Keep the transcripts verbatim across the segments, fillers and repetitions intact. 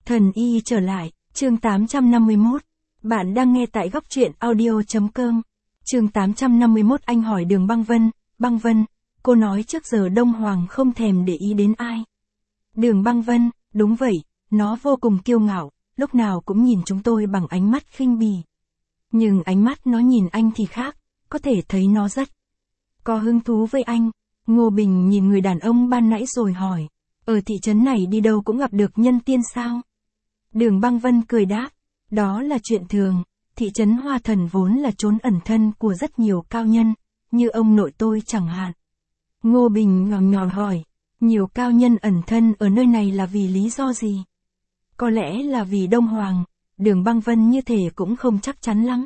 Thần y trở lại, chương tám trăm năm mươi mốt. Bạn đang nghe tại góc truyện audio chấm com. Chương tám trăm năm mươi mốt. Anh hỏi Đường Băng Vân, Băng Vân, cô nói trước giờ Đông Hoàng không thèm để ý đến ai. Đường Băng Vân, đúng vậy, nó vô cùng kiêu ngạo, lúc nào cũng nhìn chúng tôi bằng ánh mắt khinh bỉ. Nhưng ánh mắt nó nhìn anh thì khác, có thể thấy nó rất có hứng thú với anh. Ngô Bình nhìn người đàn ông ban nãy rồi hỏi, ở thị trấn này đi đâu cũng gặp được nhân tiên sao? Đường Băng Vân cười đáp, đó là chuyện thường, thị trấn Hoa Thần vốn là chốn ẩn thân của rất nhiều cao nhân, như ông nội tôi chẳng hạn. Ngô Bình ngỏ ngỏ hỏi, nhiều cao nhân ẩn thân ở nơi này là vì lý do gì? Có lẽ là vì Đông Hoàng. Đường Băng Vân như thể cũng không chắc chắn lắm.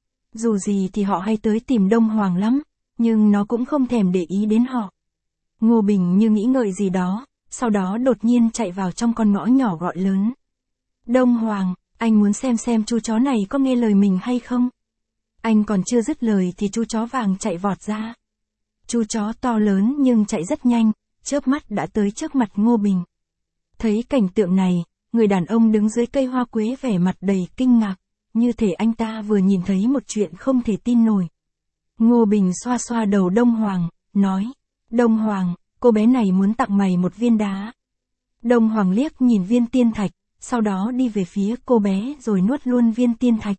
Dù gì thì họ hay tới tìm Đông Hoàng lắm, nhưng nó cũng không thèm để ý đến họ. Ngô Bình như nghĩ ngợi gì đó, sau đó đột nhiên chạy vào trong con ngõ nhỏ gọi lớn. Đông Hoàng, anh muốn xem xem chú chó này có nghe lời mình hay không? Anh còn chưa dứt lời thì chú chó vàng chạy vọt ra. Chú chó to lớn nhưng chạy rất nhanh, chớp mắt đã tới trước mặt Ngô Bình. Thấy cảnh tượng này, người đàn ông đứng dưới cây hoa quế vẻ mặt đầy kinh ngạc, như thể anh ta vừa nhìn thấy một chuyện không thể tin nổi. Ngô Bình xoa xoa đầu Đông Hoàng, nói, Đông Hoàng, cô bé này muốn tặng mày một viên đá. Đông Hoàng liếc nhìn viên tiên thạch, sau đó đi về phía cô bé rồi nuốt luôn viên tiên thạch.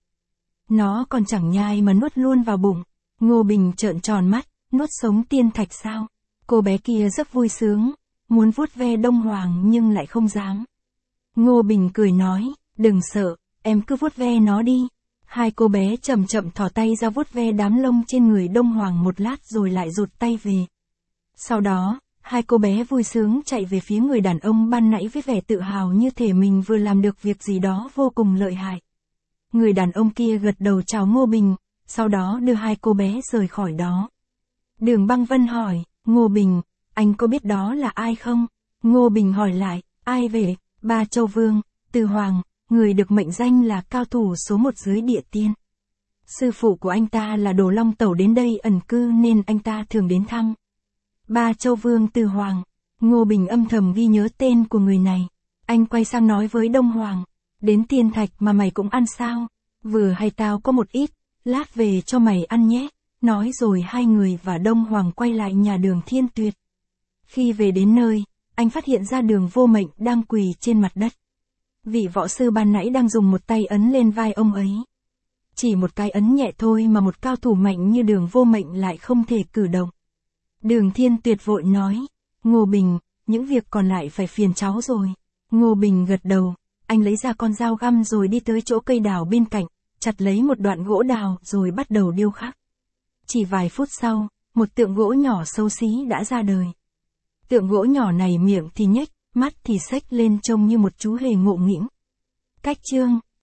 Nó còn chẳng nhai mà nuốt luôn vào bụng. Ngô Bình trợn tròn mắt, nuốt sống tiên thạch sao? Cô bé kia rất vui sướng, muốn vuốt ve Đông Hoàng nhưng lại không dám. Ngô Bình cười nói, đừng sợ, em cứ vuốt ve nó đi. Hai cô bé chậm chậm thò tay ra vuốt ve đám lông trên người Đông Hoàng một lát rồi lại rụt tay về. Sau đó, hai cô bé vui sướng chạy về phía người đàn ông ban nãy với vẻ tự hào như thể mình vừa làm được việc gì đó vô cùng lợi hại. Người đàn ông kia gật đầu chào Ngô Bình, sau đó đưa hai cô bé rời khỏi đó. Đường Băng Vân hỏi, Ngô Bình, anh có biết đó là ai không? Ngô Bình hỏi lại, ai về? Ba Châu Vương, Từ Hoàng, người được mệnh danh là cao thủ số một dưới địa tiên. Sư phụ của anh ta là Đồ Long Tẩu đến đây ẩn cư nên anh ta thường đến thăm. Ba Châu Vương Từ Hoàng. Ngô Bình âm thầm ghi nhớ tên của người này. Anh quay sang nói với Đông Hoàng, đến tiên thạch mà mày cũng ăn sao? Vừa hay tao có một ít, lát về cho mày ăn nhé. Nói rồi hai người và Đông Hoàng quay lại nhà Đường Thiên Tuyệt. Khi về đến nơi, anh phát hiện ra Đường Vô Mệnh đang quỳ trên mặt đất. Vị võ sư ban nãy đang dùng một tay ấn lên vai ông ấy. Chỉ một cái ấn nhẹ thôi mà một cao thủ mạnh như Đường Vô Mệnh lại không thể cử động. Đường Thiên Tuyệt vội nói, Ngô Bình, những việc còn lại phải phiền cháu rồi. Ngô Bình gật đầu, anh lấy ra con dao găm rồi đi tới chỗ cây đào bên cạnh, chặt lấy một đoạn gỗ đào rồi bắt đầu điêu khắc. Chỉ vài phút sau, một tượng gỗ nhỏ xấu xí đã ra đời. Tượng gỗ nhỏ này miệng thì nhếch, mắt thì xếch lên trông như một chú hề ngộ nghĩnh. Cách chương